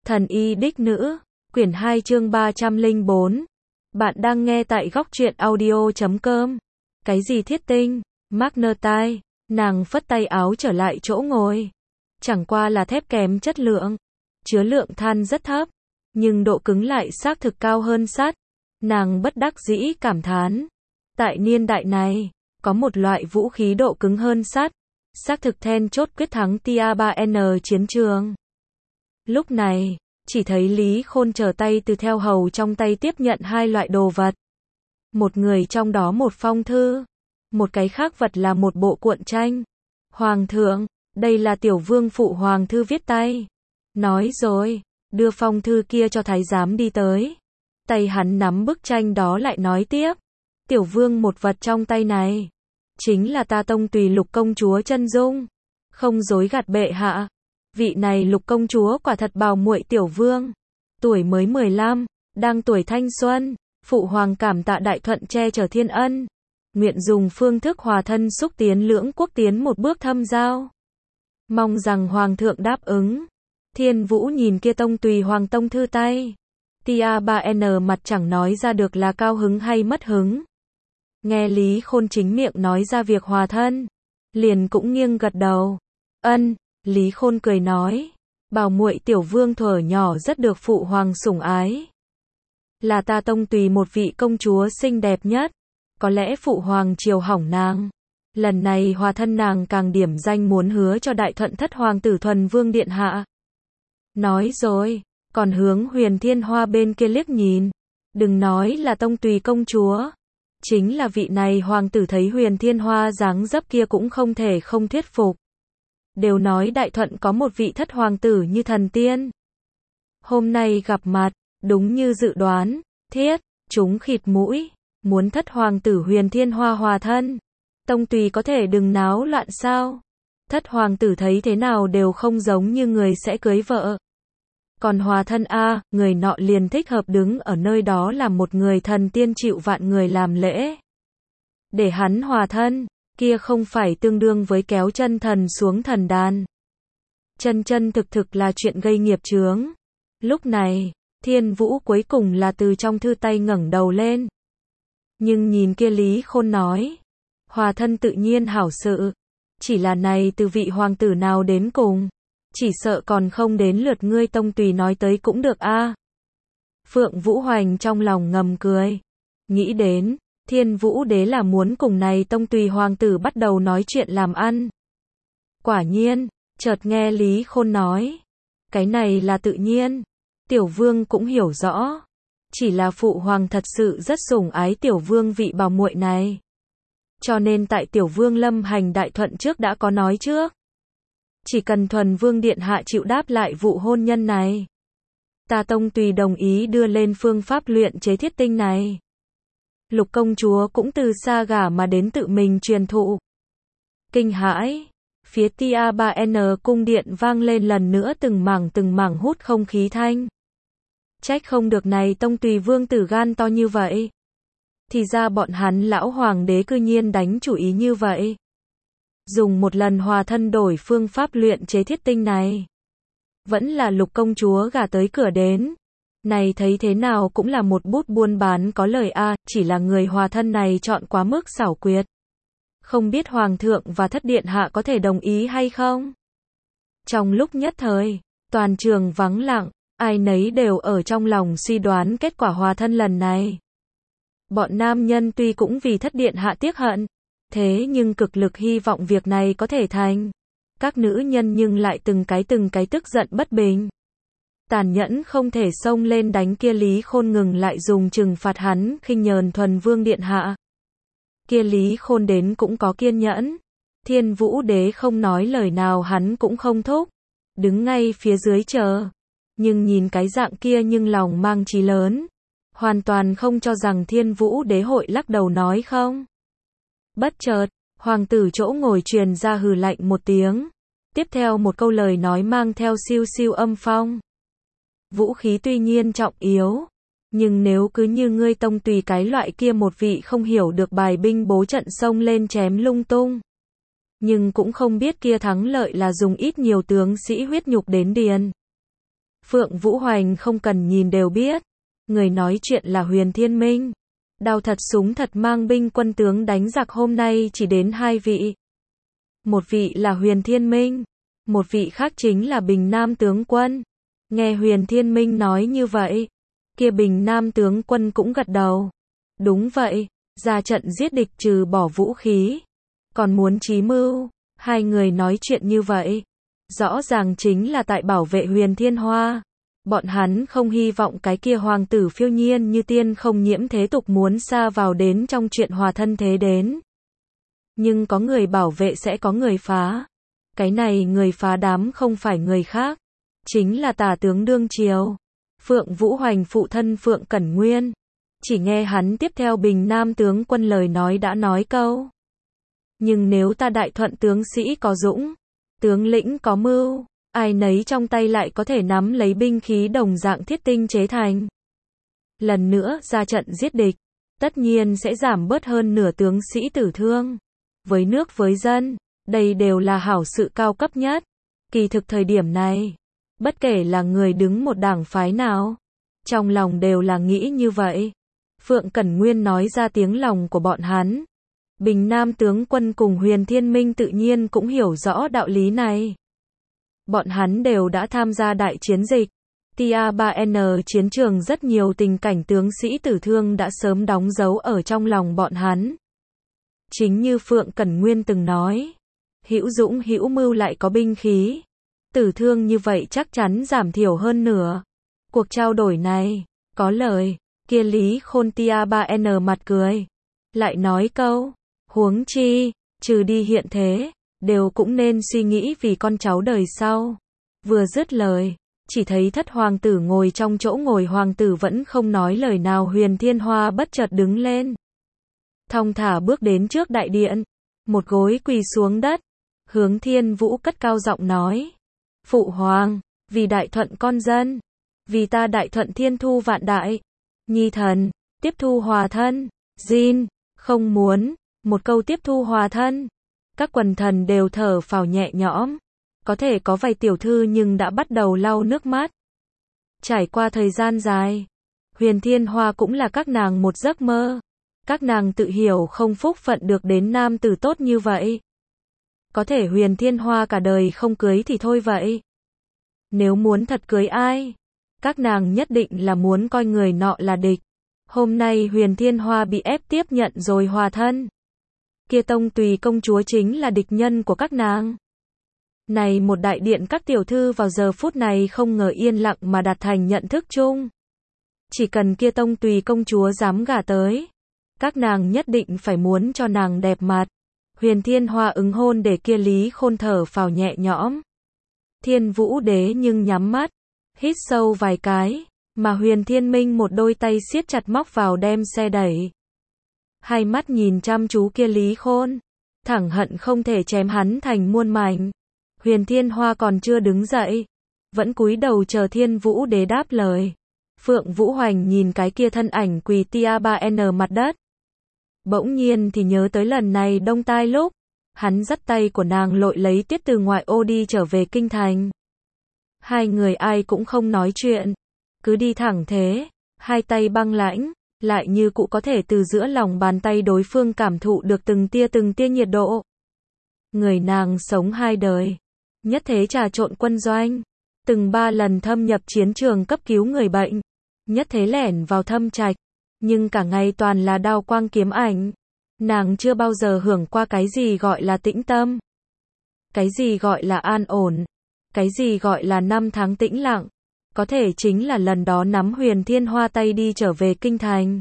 Thần y đích nữ, quyển 2 chương 304. Bạn đang nghe tại góc truyện audio.com. Cái gì thiết tinh? Magnetai, nàng phất tay áo trở lại chỗ ngồi. Chẳng qua là thép kém chất lượng, chứa lượng than rất thấp, nhưng độ cứng lại xác thực cao hơn sắt. Nàng bất đắc dĩ cảm thán. Tại niên đại này, có một loại vũ khí độ cứng hơn sắt, xác thực then chốt quyết thắng Tia-3N chiến trường. Lúc này, chỉ thấy Lý Khôn trở tay từ theo hầu trong tay tiếp nhận hai loại đồ vật. Một người trong đó một phong thư, một cái khác vật là một bộ cuộn tranh. Hoàng thượng, đây là tiểu vương phụ hoàng thư viết tay. Nói rồi, đưa phong thư kia cho thái giám đi tới. Tay hắn nắm bức tranh đó lại nói tiếp. Tiểu vương một vật trong tay này, chính là ta tông tùy lục công chúa chân dung. Không dối gạt bệ hạ. Vị này lục công chúa quả thật bào muội tiểu vương. Tuổi mới 15, đang tuổi thanh xuân. Phụ hoàng cảm tạ đại thuận che chở thiên ân. Nguyện dùng phương thức hòa thân xúc tiến lưỡng quốc tiến một bước thâm giao. Mong rằng hoàng thượng đáp ứng. Thiên Vũ nhìn kia tông tùy hoàng tông thư tay. Tia-3N mặt chẳng nói ra được là cao hứng hay mất hứng. Nghe Lý Khôn chính miệng nói ra việc hòa thân, liền cũng nghiêng gật đầu. Ân. Lý Khôn cười nói, bảo muội tiểu vương thuở nhỏ rất được phụ hoàng sủng ái. Là ta tông tùy một vị công chúa xinh đẹp nhất, có lẽ phụ hoàng chiều hỏng nàng. Lần này hòa thân nàng càng điểm danh muốn hứa cho đại thuận thất hoàng tử thuần vương điện hạ. Nói rồi, còn hướng Huyền Thiên Hoa bên kia liếc nhìn. Đừng nói là tông tùy công chúa, chính là vị này hoàng tử thấy Huyền Thiên Hoa dáng dấp kia cũng không thể không thuyết phục. Đều nói đại thuận có một vị thất hoàng tử như thần tiên. Hôm nay gặp mặt, đúng như dự đoán, thiết, chúng khịt mũi, muốn thất hoàng tử Huyền Thiên Hoa hòa thân. Tông tùy có thể đừng náo loạn sao? Thất hoàng tử thấy thế nào đều không giống như người sẽ cưới vợ. Còn hòa thân a, người nọ liền thích hợp đứng ở nơi đó làm một người thần tiên chịu vạn người làm lễ. Để hắn hòa thân, kia không phải tương đương với kéo chân thần xuống thần đàn. Chân chân thực thực là chuyện gây nghiệp chướng. Lúc này, Thiên Vũ cuối cùng là từ trong thư tay ngẩng đầu lên. Nhưng nhìn kia Lý Khôn nói, hòa thân tự nhiên hảo sự. Chỉ là này từ vị hoàng tử nào đến cùng, chỉ sợ còn không đến lượt ngươi tông tùy nói tới cũng được a. Phượng Vũ Hoành trong lòng ngầm cười. Nghĩ đến, Thiên Vũ đế là muốn cùng này tông tùy hoàng tử bắt đầu nói chuyện làm ăn. Quả nhiên, chợt nghe Lý Khôn nói. Cái này là tự nhiên. Tiểu vương cũng hiểu rõ. Chỉ là phụ hoàng thật sự rất sủng ái tiểu vương vị bảo muội này. Cho nên tại tiểu vương lâm hành đại thuận trước đã có nói trước. Chỉ cần thuần vương điện hạ chịu đáp lại vụ hôn nhân này, ta tông tùy đồng ý đưa lên phương pháp luyện chế thiết tinh này. Lục công chúa cũng từ xa gả mà đến tự mình truyền thụ. Kinh hãi, phía Tia-3N cung điện vang lên lần nữa từng mảng hút không khí thanh. Trách không được này tông tùy vương tử gan to như vậy. Thì ra bọn hắn lão hoàng đế cư nhiên đánh chủ ý như vậy. Dùng một lần hòa thân đổi phương pháp luyện chế thiết tinh này. Vẫn là lục công chúa gả tới cửa đến. Này thấy thế nào cũng là một bút buôn bán có lời a, chỉ là người hòa thân này chọn quá mức xảo quyệt. Không biết hoàng thượng và thất điện hạ có thể đồng ý hay không? Trong lúc nhất thời, toàn trường vắng lặng, ai nấy đều ở trong lòng suy đoán kết quả hòa thân lần này. Bọn nam nhân tuy cũng vì thất điện hạ tiếc hận, thế nhưng cực lực hy vọng việc này có thể thành. Các nữ nhân nhưng lại từng cái tức giận bất bình. Tàn nhẫn không thể xông lên đánh kia Lý Khôn ngừng lại dùng trừng phạt hắn khinh nhờn thuần vương điện hạ. Kia Lý Khôn đến cũng có kiên nhẫn. Thiên Vũ đế không nói lời nào hắn cũng không thúc. Đứng ngay phía dưới chờ. Nhưng nhìn cái dạng kia nhưng lòng mang chí lớn. Hoàn toàn không cho rằng Thiên Vũ đế hội lắc đầu nói không. Bất chợt, hoàng tử chỗ ngồi truyền ra hừ lạnh một tiếng. Tiếp theo một câu lời nói mang theo siêu siêu âm phong. Vũ khí tuy nhiên trọng yếu, nhưng nếu cứ như ngươi tông tùy cái loại kia một vị không hiểu được bài binh bố trận xông lên chém lung tung. Nhưng cũng không biết kia thắng lợi là dùng ít nhiều tướng sĩ huyết nhục đến điền. Phượng Vũ Hoành không cần nhìn đều biết. Người nói chuyện là Huyền Thiên Minh. Đao thật súng thật mang binh quân tướng đánh giặc hôm nay chỉ đến 2 vị. Một vị là Huyền Thiên Minh, một vị khác chính là Bình Nam tướng quân. Nghe Huyền Thiên Minh nói như vậy, kia Bình Nam tướng quân cũng gật đầu. Đúng vậy, ra trận giết địch trừ bỏ vũ khí, còn muốn chí mưu. Hai người nói chuyện như vậy, rõ ràng chính là tại bảo vệ Huyền Thiên Hoa. Bọn hắn không hy vọng cái kia hoàng tử phiêu nhiên như tiên không nhiễm thế tục muốn xa vào đến trong chuyện hòa thân thế đến. Nhưng có người bảo vệ sẽ có người phá. Cái này người phá đám không phải người khác, chính là Tả tướng đương triều, Phượng Vũ Hoành phụ thân Phượng Cẩn Nguyên. Chỉ nghe hắn tiếp theo Bình Nam tướng quân lời nói đã nói câu. Nhưng nếu ta Đại Thuận tướng sĩ có dũng, tướng lĩnh có mưu, ai nấy trong tay lại có thể nắm lấy binh khí đồng dạng thiết tinh chế thành. Lần nữa ra trận giết địch, tất nhiên sẽ giảm bớt hơn nửa tướng sĩ tử thương. Với nước với dân, đây đều là hảo sự cao cấp nhất. Kỳ thực thời điểm này, bất kể là người đứng một đảng phái nào, trong lòng đều là nghĩ như vậy. Phượng Cẩn Nguyên nói ra tiếng lòng của bọn hắn. Bình Nam tướng quân cùng Huyền Thiên Minh tự nhiên cũng hiểu rõ đạo lý này. Bọn hắn đều đã tham gia đại chiến dịch. Tia 3N chiến trường rất nhiều tình cảnh tướng sĩ tử thương đã sớm đóng dấu ở trong lòng bọn hắn. Chính như Phượng Cẩn Nguyên từng nói, hữu dũng hữu mưu lại có binh khí, tử thương như vậy chắc chắn giảm thiểu hơn nửa. Cuộc trao đổi này, có lời, kia Lý Khôn Tia 3N mặt cười, lại nói câu, huống chi, trừ đi hiện thế, đều cũng nên suy nghĩ vì con cháu đời sau. Vừa dứt lời, chỉ thấy thất hoàng tử ngồi trong chỗ ngồi hoàng tử vẫn không nói lời nào. Huyền Thiên Hoa bất chợt đứng lên, thong thả bước đến trước đại điện, một gối quỳ xuống đất, hướng Thiên Vũ cất cao giọng nói: Phụ hoàng, vì Đại Thuận con dân, vì ta Đại Thuận thiên thu vạn đại, nhi thần, tiếp thu hòa thân. Jin, không muốn. Một câu tiếp thu hòa thân, các quần thần đều thở phào nhẹ nhõm. Có thể có vài tiểu thư nhưng đã bắt đầu lau nước mắt. Trải qua thời gian dài, Huyền Thiên Hoa cũng là các nàng một giấc mơ. Các nàng tự hiểu không phúc phận được đến nam tử tốt như vậy. Có thể Huyền Thiên Hoa cả đời không cưới thì thôi vậy. Nếu muốn thật cưới ai, các nàng nhất định là muốn coi người nọ là địch. Hôm nay Huyền Thiên Hoa bị ép tiếp nhận rồi hòa thân. Kia Tông Tùy công chúa chính là địch nhân của các nàng. Này một đại điện các tiểu thư vào giờ phút này không ngờ yên lặng mà đạt thành nhận thức chung. Chỉ cần kia Tông Tùy công chúa dám gả tới, các nàng nhất định phải muốn cho nàng đẹp mặt. Huyền Thiên Hoa ứng hôn để kia Lý Khôn thở phào nhẹ nhõm. Thiên Vũ đế nhưng nhắm mắt, hít sâu vài cái, mà Huyền Thiên Minh một đôi tay siết chặt móc vào đem xe đẩy. Hai mắt nhìn chăm chú kia Lý Khôn, thẳng hận không thể chém hắn thành muôn mảnh. Huyền Thiên Hoa còn chưa đứng dậy, vẫn cúi đầu chờ Thiên Vũ đế đáp lời. Phượng Vũ Hoành nhìn cái kia thân ảnh quỳ Tia 3N mặt đất. Bỗng nhiên thì nhớ tới lần này đông tai lúc, hắn dắt tay của nàng lội lấy tiếp từ ngoại ô đi trở về kinh thành. Hai người ai cũng không nói chuyện, cứ đi thẳng thế, hai tay băng lãnh, lại như cụ có thể từ giữa lòng bàn tay đối phương cảm thụ được từng tia nhiệt độ. Người nàng sống hai đời, nhất thế trà trộn quân doanh, từng 3 lần thâm nhập chiến trường cấp cứu người bệnh, nhất thế lẻn vào thâm trạch, nhưng cả ngày toàn là đao quang kiếm ảnh. Nàng chưa bao giờ hưởng qua cái gì gọi là tĩnh tâm, cái gì gọi là an ổn, cái gì gọi là năm tháng tĩnh lặng. Có thể chính là lần đó nắm Huyền Thiên Hoa tay đi trở về kinh thành.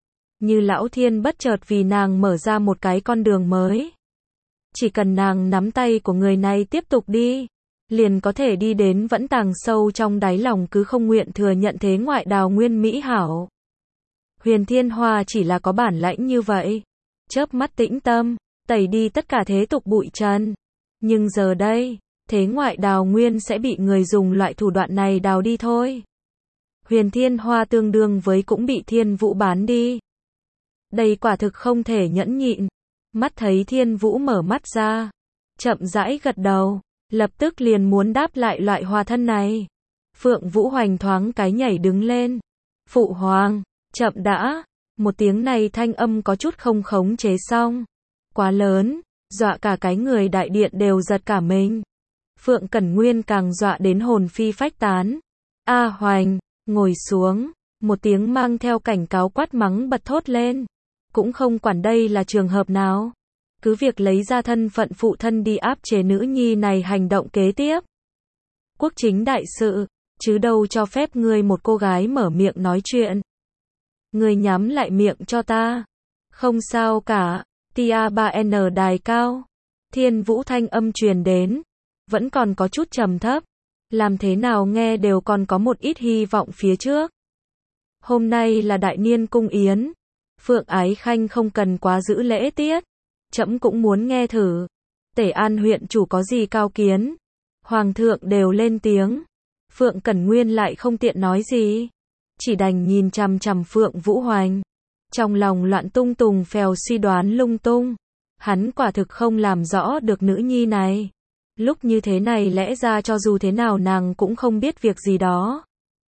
Như lão thiên bất chợt vì nàng mở ra một cái con đường mới. Chỉ cần nàng nắm tay của người này tiếp tục đi, liền có thể đi đến vẫn tàng sâu trong đáy lòng cứ không nguyện thừa nhận thế ngoại đào nguyên mỹ hảo. Huyền Thiên Hoa chỉ là có bản lãnh như vậy, chớp mắt tĩnh tâm, tẩy đi tất cả thế tục bụi trần. Nhưng giờ đây, thế ngoại đào nguyên sẽ bị người dùng loại thủ đoạn này đào đi thôi. Huyền Thiên Hoa tương đương với cũng bị Thiên Vũ bán đi. Đây quả thực không thể nhẫn nhịn. Mắt thấy Thiên Vũ mở mắt ra, chậm rãi gật đầu, lập tức liền muốn đáp lại loại hòa thân này. Phượng Vũ Hoành thoáng cái nhảy đứng lên. Phụ hoàng, chậm đã. Một tiếng này thanh âm có chút không khống chế xong. Quá lớn, dọa cả cái người đại điện đều giật cả mình. Phượng Cẩn Nguyên càng dọa đến hồn phi phách tán. A Hoành, ngồi xuống. Một tiếng mang theo cảnh cáo quát mắng bật thốt lên. Cũng không quản đây là trường hợp nào. Cứ việc lấy ra thân phận phụ thân đi áp chế nữ nhi này hành động kế tiếp. Quốc chính đại sự, chứ đâu cho phép ngươi một cô gái mở miệng nói chuyện. Ngươi nhắm lại miệng cho ta. Không sao cả, Tia 3N đài cao. Thiên Vũ thanh âm truyền đến. Vẫn còn có chút trầm thấp. Làm thế nào nghe đều còn có một ít hy vọng phía trước. Hôm nay là đại niên cung yến. Phượng Ái Khanh không cần quá giữ lễ tiết. Trẫm cũng muốn nghe thử. Tể An huyện chủ có gì cao kiến. Hoàng thượng đều lên tiếng. Phượng Cẩn Nguyên lại không tiện nói gì. Chỉ đành nhìn chằm chằm Phượng Vũ Hoành. Trong lòng loạn tung tùng phèo suy đoán lung tung. Hắn quả thực không làm rõ được nữ nhi này. Lúc như thế này lẽ ra cho dù thế nào nàng cũng không biết việc gì đó.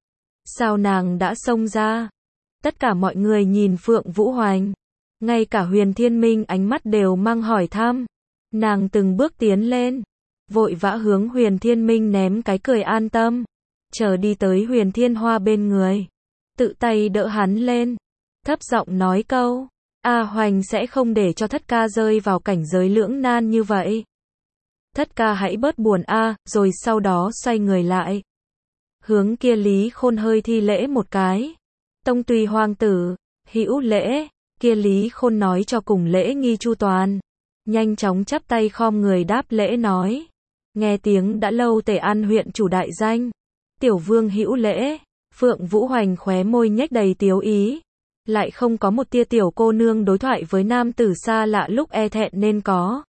Sao nàng đã xông ra? Tất cả mọi người nhìn Phượng Vũ Hoành. Ngay cả Huyền Thiên Minh ánh mắt đều mang hỏi thăm. Nàng từng bước tiến lên. Vội vã hướng Huyền Thiên Minh ném cái cười an tâm. Chờ đi tới Huyền Thiên Hoa bên người. Tự tay đỡ hắn lên. Thấp giọng nói câu. A Hoành sẽ không để cho thất ca rơi vào cảnh giới lưỡng nan như vậy. Thất ca hãy bớt buồn a, rồi sau đó xoay người lại. Hướng kia Lý Khôn hơi thi lễ một cái. Tông tùy hoàng tử, hữu lễ, kia Lý Khôn nói cho cùng lễ nghi chu toàn. Nhanh chóng chắp tay khom người đáp lễ nói. Nghe tiếng đã lâu Tể An huyện chủ đại danh. Tiểu vương hữu lễ, Phượng Vũ Hoành khóe môi nhếch đầy tiếu ý. Lại không có một tia tiểu cô nương đối thoại với nam tử xa lạ lúc e thẹn nên có.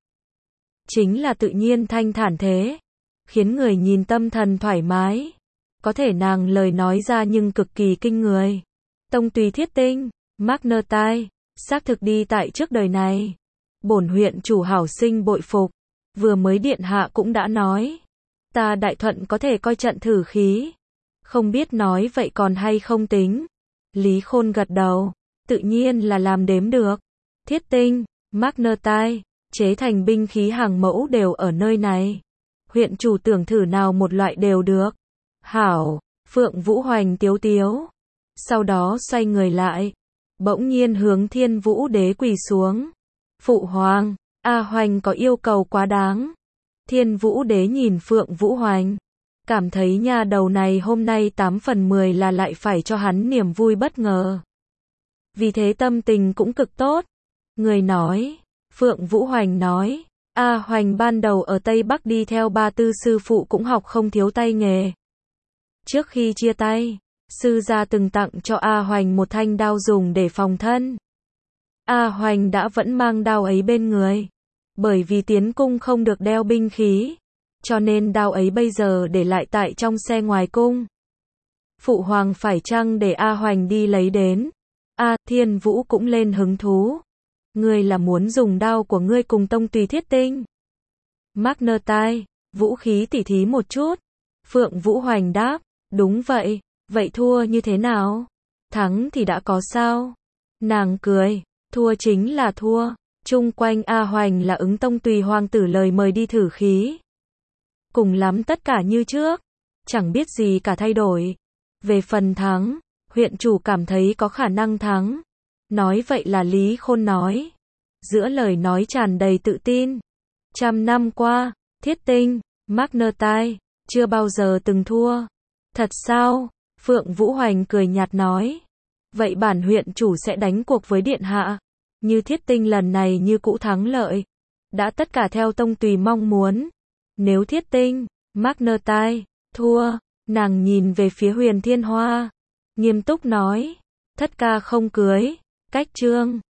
Chính là tự nhiên thanh thản thế. Khiến người nhìn tâm thần thoải mái. Có thể nàng lời nói ra nhưng cực kỳ kinh người. Tông tùy thiết tinh, Magnetai, xác thực đi tại trước đời này. Bổn huyện chủ hảo sinh bội phục. Vừa mới điện hạ cũng đã nói. Ta đại thuận có thể coi trận thử khí. Không biết nói vậy còn hay không tính. Lý Khôn gật đầu. Tự nhiên là làm đếm được. Thiết tinh, Magnetai, chế thành binh khí hàng mẫu đều ở nơi này. Huyện chủ tưởng thử nào một loại đều được. Hảo, Phượng Vũ Hoành tiếu tiếu. Sau đó xoay người lại. Bỗng nhiên hướng Thiên Vũ Đế quỳ xuống. Phụ hoàng, A Hoành có yêu cầu quá đáng. Thiên Vũ Đế nhìn Phượng Vũ Hoành. Cảm thấy nha đầu này hôm nay 8 phần 10 là lại phải cho hắn niềm vui bất ngờ. Vì thế tâm tình cũng cực tốt. Người nói, Phượng Vũ Hoành nói, A Hoành ban đầu ở Tây Bắc đi theo ba tư sư phụ cũng học không thiếu tay nghề. Trước khi chia tay, sư gia từng tặng cho A Hoành một thanh đao dùng để phòng thân. A Hoành đã vẫn mang đao ấy bên người. Bởi vì tiến cung không được đeo binh khí. Cho nên đao ấy bây giờ để lại tại trong xe ngoài cung. Phụ hoàng phải chăng để A Hoành đi lấy đến? Thiên Vũ cũng lên hứng thú. Ngươi là muốn dùng đao của ngươi cùng tông tùy thiết tinh. Magnetai, vũ khí tỉ thí một chút. Phượng Vũ Hoành đáp, đúng vậy, vậy thua như thế nào? Thắng thì đã có sao? Nàng cười, thua chính là thua. Chung quanh A Hoành là ứng tông tùy hoàng tử lời mời đi thử khí. Cùng lắm tất cả như trước. Chẳng biết gì cả thay đổi. Về phần thắng, huyện chủ cảm thấy có khả năng thắng. Nói vậy là Lý Khôn nói. Giữa lời nói tràn đầy tự tin. 100 năm qua, thiết tinh, Magnetai, chưa bao giờ từng thua. Thật sao? Phượng Vũ Hoành cười nhạt nói. Vậy bản huyện chủ sẽ đánh cuộc với điện hạ. Như thiết tinh lần này như cũ thắng lợi. Đã tất cả theo tông tùy mong muốn. Nếu thiết tinh, Magnetai, thua, nàng nhìn về phía Huyền Thiên Hoa. Nghiêm túc nói. Thất ca không cưới. Cách chương